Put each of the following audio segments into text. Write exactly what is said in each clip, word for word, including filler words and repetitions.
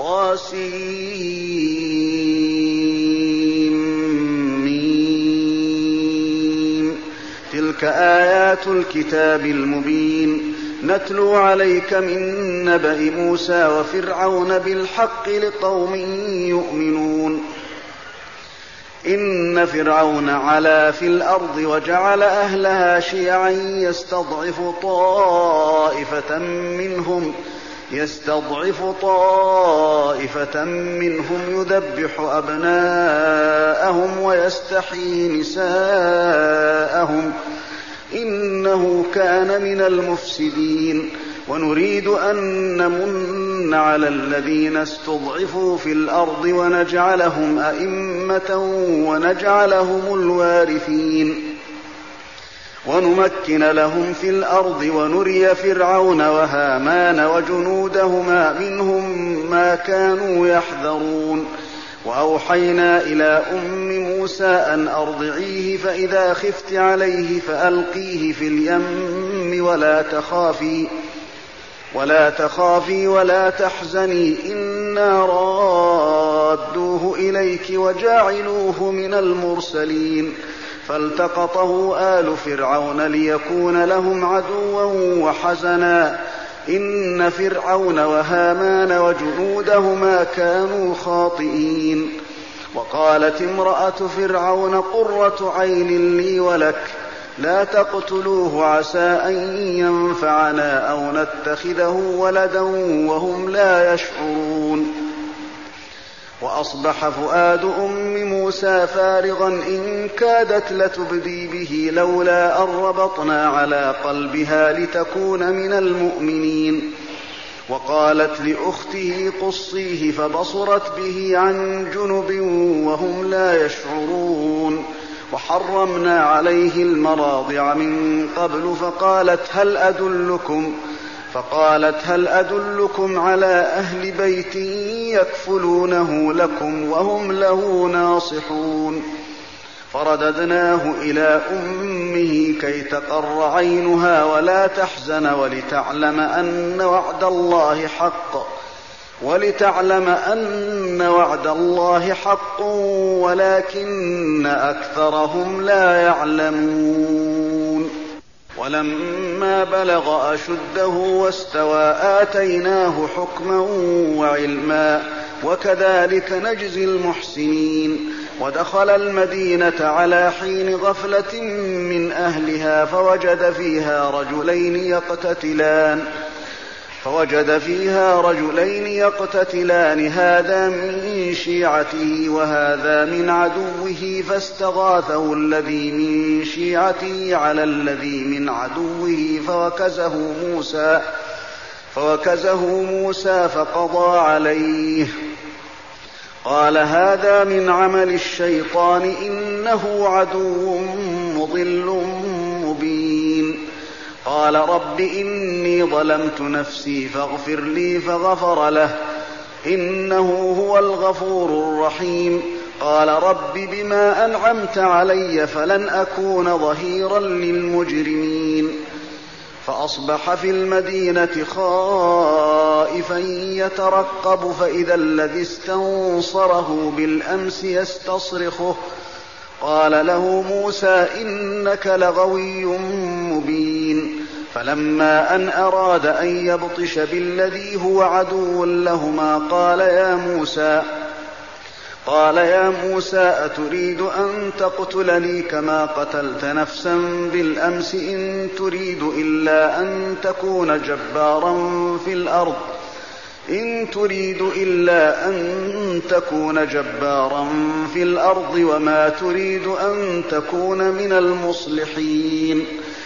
طاسيم تلك آيات الكتاب المبين نتلو عليك من نبأ موسى وفرعون بالحق لقوم يؤمنون إن فرعون علا في الأرض وجعل أهلها شيعا يستضعف طائفة منهم يستضعف طائفة منهم يذبح أبناءهم ويستحيي نساءهم إنه كان من المفسدين ونريد أن نمن على الذين استضعفوا في الأرض ونجعلهم أئمة ونجعلهم الوارثين ونمكن لهم في الأرض ونري فرعون وهامان وجنودهما منهم ما كانوا يحذرون وأوحينا إلى أم موسى أن أرضعيه فإذا خفت عليه فألقيه في اليم ولا تخافي ولا تخافي ولا تحزني إنا رادوه إليك وجاعلوه من المرسلين فالتقطه آل فرعون ليكون لهم عدوا وحزنا إن فرعون وهامان وجنودهما كانوا خاطئين وقالت امرأة فرعون قرة عين لي ولك لا تقتلوه عسى أن ينفعنا أو نتخذه ولدا وهم لا يشعرون وأصبح فؤاد أم موسى فارغا إن كادت لتبدي به لولا أن ربطنا على قلبها لتكون من المؤمنين وقالت لأخته قصيه فبصرت به عن جنب وهم لا يشعرون وحرمنا عليه المراضع من قبل فقالت هل أدلكم فقالت هل أدلكم على أهل بيت يكفلونه لكم وهم له ناصحون فرددناه إلى أمه كي تقر عينها ولا تحزن ولتعلم أن وعد الله حق ولتعلم أن وعد الله حق ولكن أكثرهم لا يعلمون ولما بلغ أشده واستوى آتيناه حكما وعلما وكذلك نجزي المحسنين ودخل المدينة على حين غفلة من أهلها فوجد فيها رجلين يقتتلان فوجد فيها رجلين يقتتلان هذا من شيعته وهذا من عدوه فاستغاثه الذي من شيعته على الذي من عدوه فوكزه موسى فوكزه موسى فقضى عليه قال هذا من عمل الشيطان إنه عدو مضل مبين قال رب إني ظلمت نفسي فاغفر لي فغفر له إنه هو الغفور الرحيم قال رب بما أنعمت علي فلن أكون ظهيرا للمجرمين فأصبح في المدينة خائفا يترقب فإذا الذي استنصره بالأمس يستصرخه قال له موسى إنك لغوي مبين فلما أن أراد أن يبطش بالذي هو عدو لهما قال يا موسى قال يا موسى أتريد أن تقتلني كما قتلت نفسا بالأمس إن تريد إلا أن تكون جبارا في الأرض إن تريد إلا أن تكون جبارا في الأرض وما تريد أن تكون من المصلحين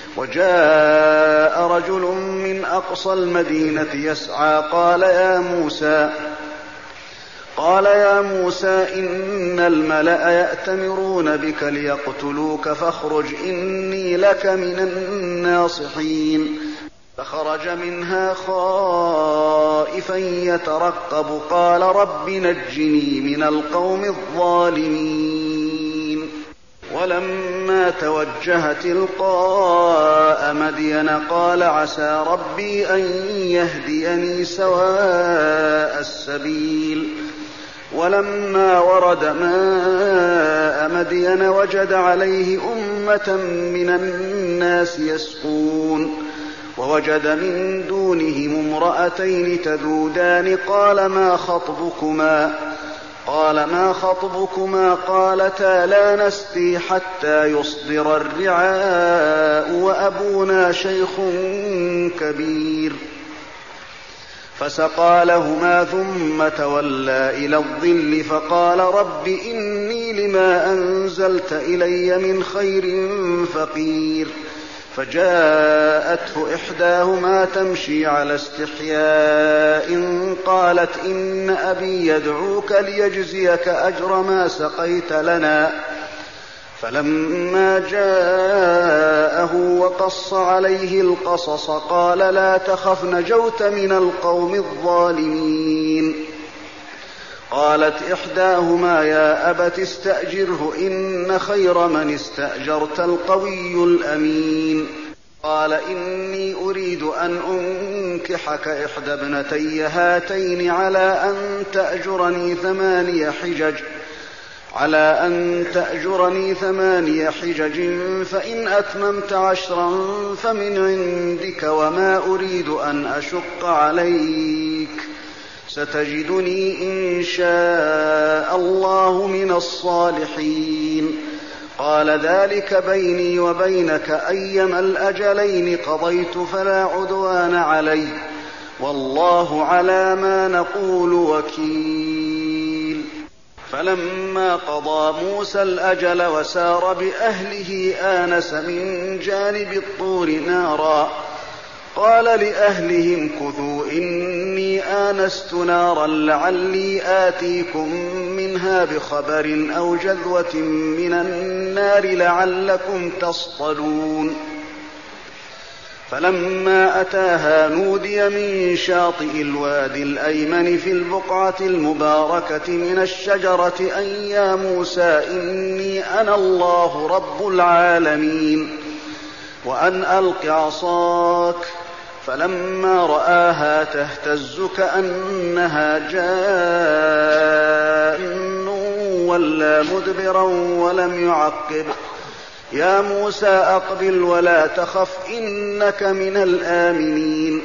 وجاء رجل من أقصى المدينة يسعى قال يا موسى قال يا موسى إن الملأ يأتمرون بك ليقتلوك فاخرج إني لك من الناصحين فخرج منها خائفا يترقب قال رب نجني من القوم الظالمين ولما توجه تلقاء مدين قال عسى ربي أن يهديني سواء السبيل. ولما ورد ماء مدين وجد عليه أمة من الناس يسقون ووجد من دونهم امرأتين تذودان قال ما خطبكما قال ما خطبكما قالتا لا نسقي حتى يصدر الرعاء وأبونا شيخ كبير. فسقى لهما ثم تولى إلى الظل فقال رب إني لما أنزلت إلي من خير فقير. فجاءته إحداهما تمشي على استحياء قالت إن أبي يدعوك ليجزيك أجر ما سقيت لنا. فلما جاءه وقص عليه القصص قال لا تخف نجوت من القوم الظالمين. قالت إحداهما يا أبت استأجره إن خير من استأجرت القوي الأمين. قال إني أريد أن أنكحك إحدى ابنتي هاتين على أن تأجرني ثماني حجج على أن تأجرني ثماني حجج فإن أتممت عشرا فمن عندك وما أريد أن أشق عليك ستجدني إن شاء الله من الصالحين. قال ذلك بيني وبينك أيما الأجلين قضيت فلا عدوان علي والله على ما نقول وكيل. فلما قضى موسى الأجل وسار بأهله آنس من جانب الطور نارا قال لأهلهم كثوا إني آنست نارا لعلي آتيكم منها بخبر أو جذوة من النار لعلكم تصطلون. فلما أتاها نودي من شاطئ الوادي الأيمن في البقعة المباركة من الشجرة أن يا موسى إني أنا الله رب العالمين وأن ألق عصاك. فلما رآها تهتز كأنها جان ولى مدبرا ولم يعقب. يا موسى أقبل ولا تخف إنك من الآمنين.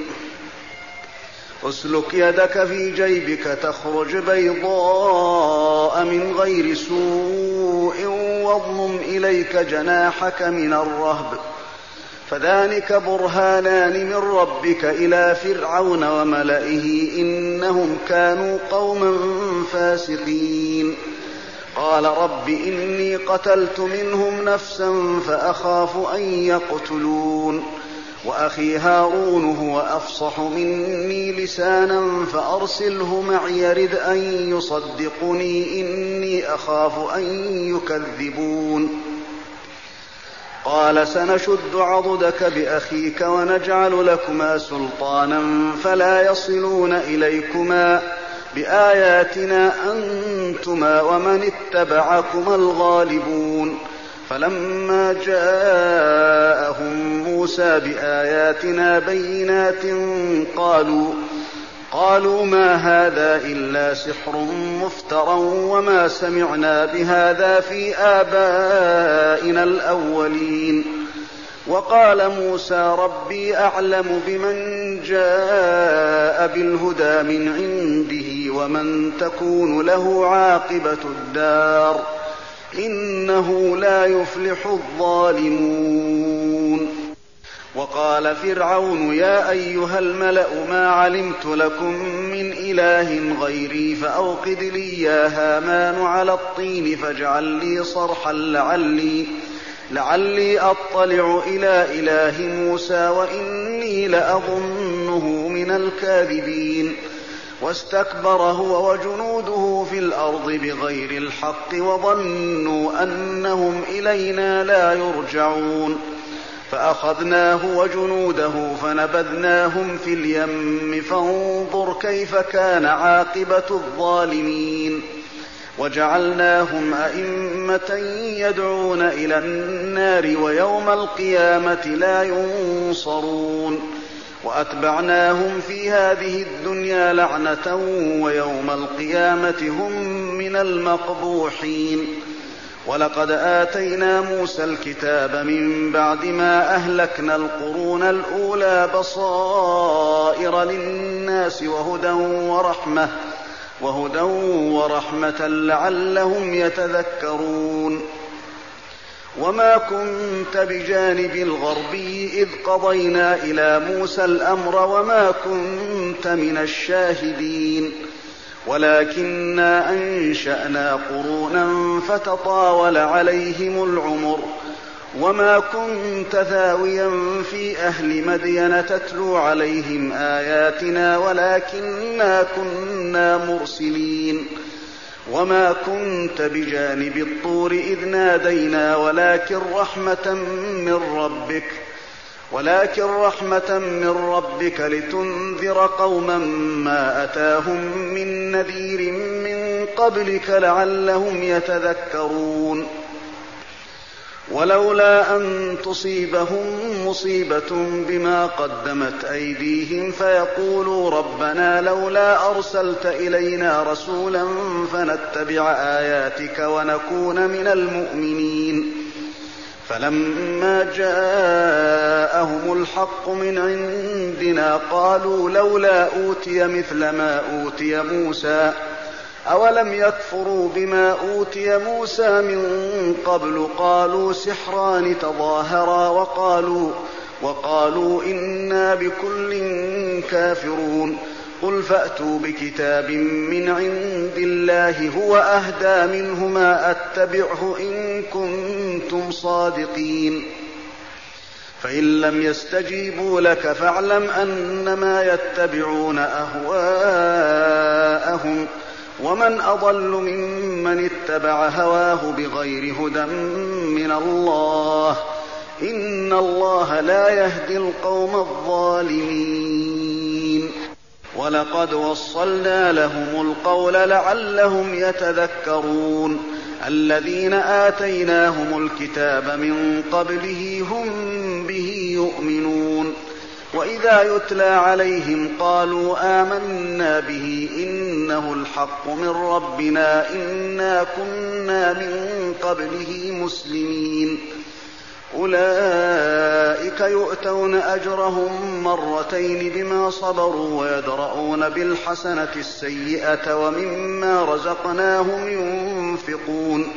اسلك يدك في جيبك تخرج بيضاء من غير سوء واضمم إليك جناحك من الرهب فذلك برهانان من ربك إلى فرعون وملئه إنهم كانوا قوما فاسقين. قال رب إني قتلت منهم نفسا فأخاف أن يقتلون وأخي هارون هو أفصح مني لسانا فأرسله معي يرد أن يصدقني إني أخاف أن يكذبون. قال سنشد عضدك بأخيك ونجعل لكما سلطانا فلا يصلون إليكما بآياتنا أنتما ومن اتبعكما الغالبون. فلما جاءهم موسى بآياتنا بينات قالوا قالوا ما هذا إلا سحر مفترى وما سمعنا بهذا في آبائنا الأولين. وقال موسى ربي أعلم بمن جاء بالهدى من عنده ومن تكون له عاقبة الدار إنه لا يفلح الظالمون. وقال فرعون يا أيها الملأ ما علمت لكم من إله غيري فأوقد لي يا هامان على الطين فاجعل لي صرحا لعلي لعلي أطلع إلى إله موسى وإني لأظنه من الكاذبين. واستكبر هو وجنوده في الأرض بغير الحق وظنوا أنهم إلينا لا يرجعون. فأخذناه وجنوده فنبذناهم في اليم فانظر كيف كان عاقبة الظالمين. وجعلناهم أئمة يدعون إلى النار ويوم القيامة لا ينصرون وأتبعناهم في هذه الدنيا لعنة ويوم القيامة هم من المقبوحين. ولقد آتينا موسى الكتاب من بعد ما أهلكنا القرون الأولى بصائر للناس وهدى ورحمة وهدى ورحمة لعلهم يتذكرون. وما كنت بجانب الغربي إذ قضينا إلى موسى الأمر وما كنت من الشاهدين ولكننا أنشأنا قرونا فتطاول عليهم العمر وما كنت ثاويا في أهل مدين تتلو عليهم آياتنا ولكننا كنا مرسلين. وما كنت بجانب الطور إذ نادينا ولكن رحمة من ربك ولكن رحمة من ربك لتنذر قوما ما أتاهم من نذير من قبلك لعلهم يتذكرون. ولولا أن تصيبهم مصيبة بما قدمت أيديهم فيقولوا ربنا لولا أرسلت إلينا رسولا فنتبع آياتك ونكون من المؤمنين. فلما جاءهم الحق من عندنا قالوا لولا أوتي مثل ما أوتي موسى أولم يكفروا بما أوتي موسى من قبل قالوا سحران تظاهرا وقالوا, وقالوا إنا بكل كافرون. قل فأتوا بكتاب من عند الله هو أهدى منه ما أتبعه إن كنتم صادقين. فإن لم يستجيبوا لك فاعلم أنما يتبعون أهواءهم ومن أضل ممن اتبع هواه بغير هدى من الله إن الله لا يهدي القوم الظالمين. ولقد وصلنا لهم القول لعلهم يتذكرون. الذين آتيناهم الكتاب من قبله هم به يؤمنون. وإذا يتلى عليهم قالوا آمنا به إنه الحق من ربنا إنا كنا من قبله مسلمين. أولئك يؤتون أجرهم مرتين بما صبروا ويدرؤون بالحسنة السيئة ومما رزقناهم ينفقون.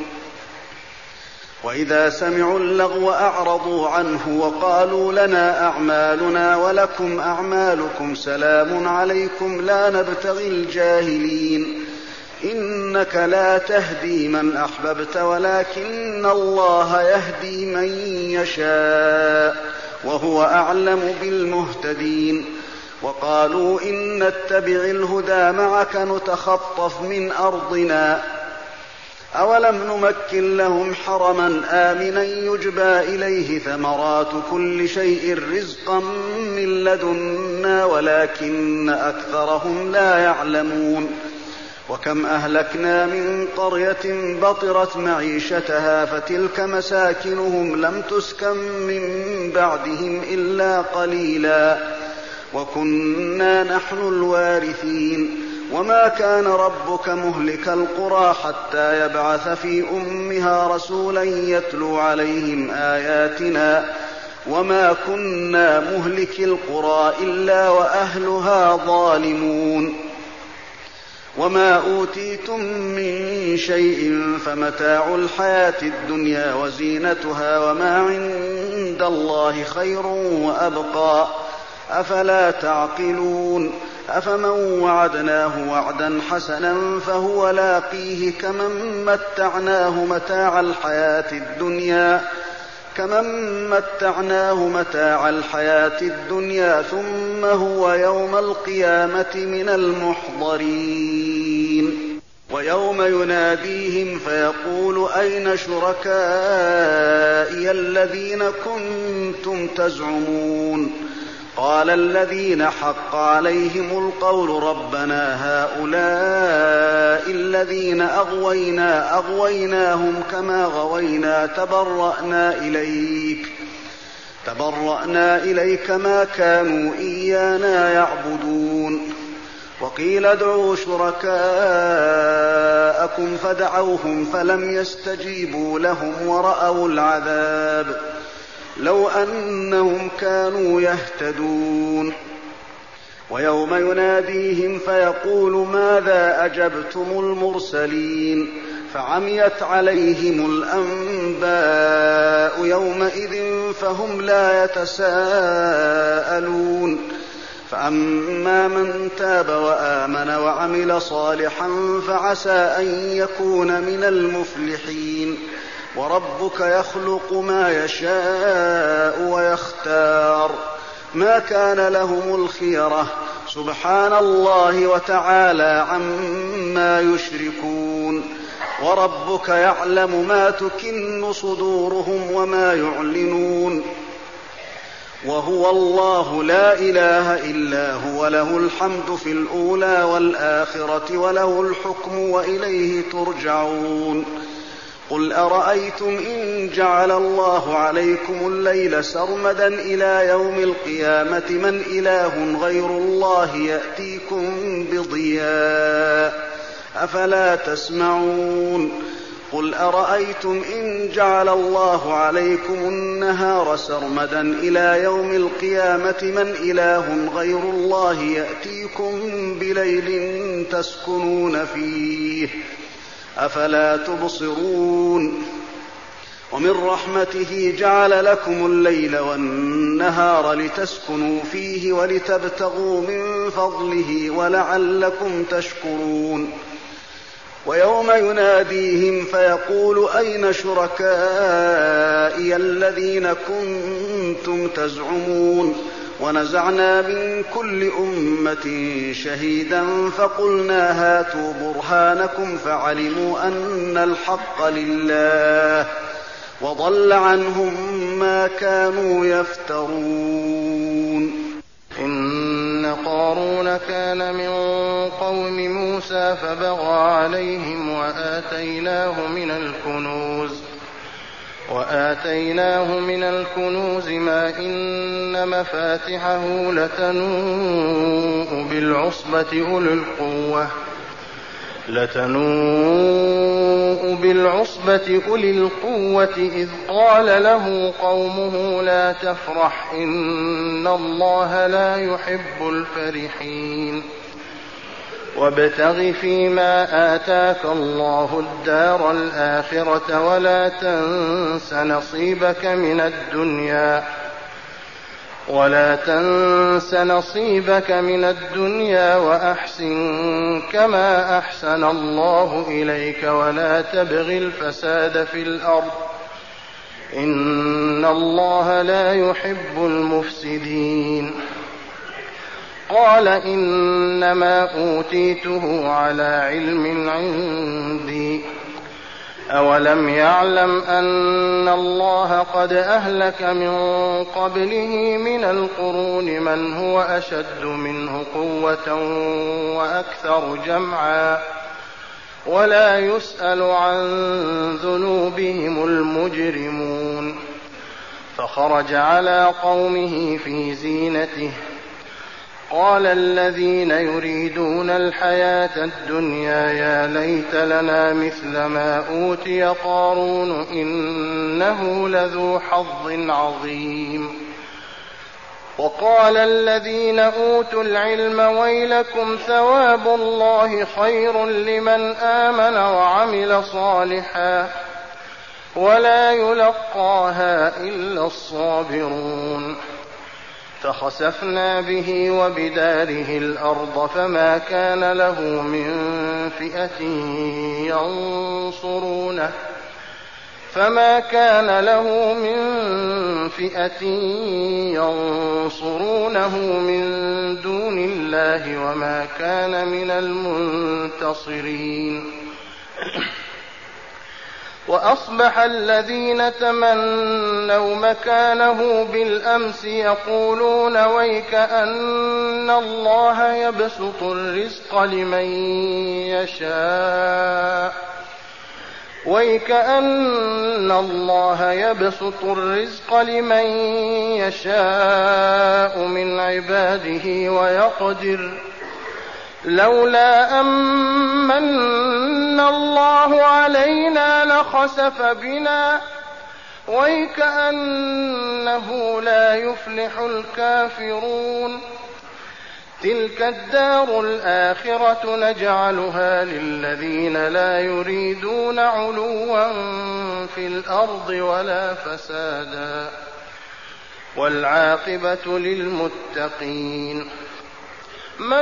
وإذا سمعوا اللغو أعرضوا عنه وقالوا لنا أعمالنا ولكم أعمالكم سلام عليكم لا نبتغي الجاهلين. إنك لا تهدي من أحببت ولكن الله يهدي من يشاء وهو أعلم بالمهتدين. وقالوا إن نتبع الهدى معك نتخطف من أرضنا أولم نمكن لهم حرما آمنا يجبى إليه ثمرات كل شيء رزقا من لدنا ولكن أكثرهم لا يعلمون. وكم أهلكنا من قرية بطرت معيشتها فتلك مساكنهم لم تسكن من بعدهم إلا قليلا وكنا نحن الوارثين. وما كان ربك مهلك القرى حتى يبعث في أمها رسولا يتلو عليهم آياتنا وما كنا مهلك القرى إلا وأهلها ظالمون. وما أوتيتم من شيء فمتاع الحياة الدنيا وزينتها وما عند الله خير وأبقى أفلا تعقلون. أفمن وعدناه وعدا حسنا فهو لاقيه كمن متعناه متاع الحياة الدنيا كمن متعناه متاع الحياة الدنيا ثم هو يوم القيامة من المحضرين. ويوم يناديهم فيقول أين شركائي الذين كنتم تزعمون قال الذين حق عليهم القول ربنا هؤلاء الذين أغوينا أغويناهم كما غوينا تبرأنا إليك تبرأنا إليك ما كانوا إيانا يعبدون وقيل ادعوا شركاءكم فدعوهم فلم يستجيبوا لهم ورأوا العذاب لو أنهم كانوا يهتدون ويوم يناديهم فيقول ماذا أجبتم المرسلين فعميت عليهم الأنباء يومئذ فهم لا يتساءلون فأما من تاب وآمن وعمل صالحا فعسى أن يكون من المفلحين وربك يخلق ما يشاء ويختار ما كان لهم الخيرة سبحان الله وتعالى عما يشركون وربك يعلم ما تكن صدورهم وما يعلنون وهو الله لا إله إلا هو له الحمد في الأولى والآخرة وله الحكم وإليه ترجعون قل أرأيتم إن جعل الله عليكم الليل سرمدا إلى يوم القيامة من إله غير الله يأتيكم بضياء أفلا تسمعون قل أرأيتم إن جعل الله عليكم النهار سرمدا إلى يوم القيامة من إله غير الله يأتيكم بليل تسكنون فيه أفلا تبصرون ومن رحمته جعل لكم الليل والنهار لتسكنوا فيه ولتبتغوا من فضله ولعلكم تشكرون ويوم يناديهم فيقول أين شركائي الذين كنتم تزعمون ونزعنا من كل أمة شهيدا فقلنا هاتوا برهانكم فعلموا أن الحق لله وضل عنهم ما كانوا يفترون. إن قارون كان من قوم موسى فبغى عليهم وآتيناه من الكنوز وآتيناه من الكنوز ما إن مفاتحه لتنوء بالعصبة أولي القوة لتنوء بالعصبة أولي القوة إذ قال له قومه لا تفرح إن الله لا يحب الفرحين وابتغ فيما آتاك الله الدار الآخرة ولا تنس نصيبك من الدنيا ولا تنس نصيبك من الدنيا وأحسن كما أحسن الله إليك ولا تبغ الفساد في الأرض إن الله لا يحب المفسدين. قال إنما أوتيته على علم عندي أولم يعلم أن الله قد أهلك من قبله من القرون من هو أشد منه قوة وأكثر جمعا ولا يسأل عن ذنوبهم المجرمون. فخرج على قومه في زينته قال الذين يريدون الحياة الدنيا يا ليت لنا مثل ما أوتي قارون إنه لذو حظ عظيم. وقال الذين أوتوا العلم ويلكم ثواب الله خير لمن آمن وعمل صالحا ولا يلقاها إلا الصابرون. فخسفنا به وبداره الأرض فما كان له من فئة ينصرونه فما كان له من فئة ينصرونه من دون الله وما كان من المنتصرين. وأصبح الذين تمنوا مكانه بالأمس يقولون ويك أن الله يبسط الرزق لمن يشاء ويك أن الله يبسط الرزق لمن يشاء من عباده ويقدر لولا أمن الله علينا لخسف بنا ويكأنه لا يفلح الكافرون تلك الدار الآخرة نجعلها للذين لا يريدون علوا في الأرض ولا فسادا والعاقبة للمتقين من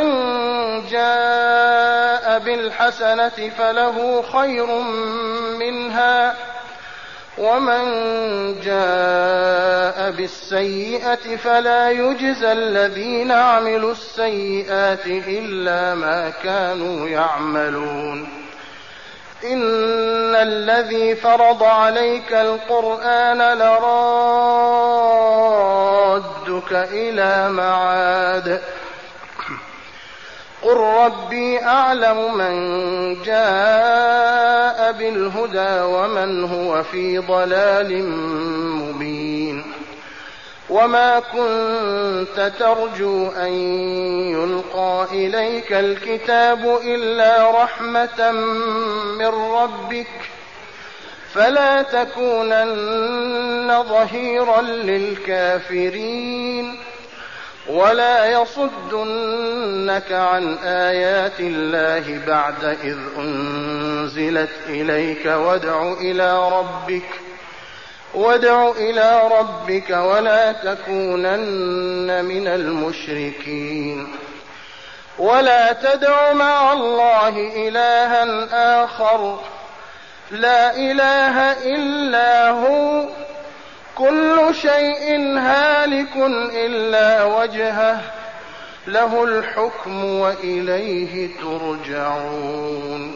جاء بالحسنة فله خير منها ومن جاء بالسيئة فلا يجزى الذين عملوا السيئات إلا ما كانوا يعملون إن الذي فرض عليك القرآن لرادك إلى معاد قل ربي أعلم من جاء بالهدى ومن هو في ضلال مبين وما كنت ترجو أن يلقى إليك الكتاب إلا رحمة من ربك فلا تكونن ظهيرا للكافرين ولا يصدنك عن آيات الله بعد إذ أنزلت إليك وادع إلى ربك وادع إلى ربك ولا تكونن من المشركين ولا تدع مع الله إلها آخر لا إله إلا هو كل شيء هالك إلا وجهه له الحكم وإليه ترجعون.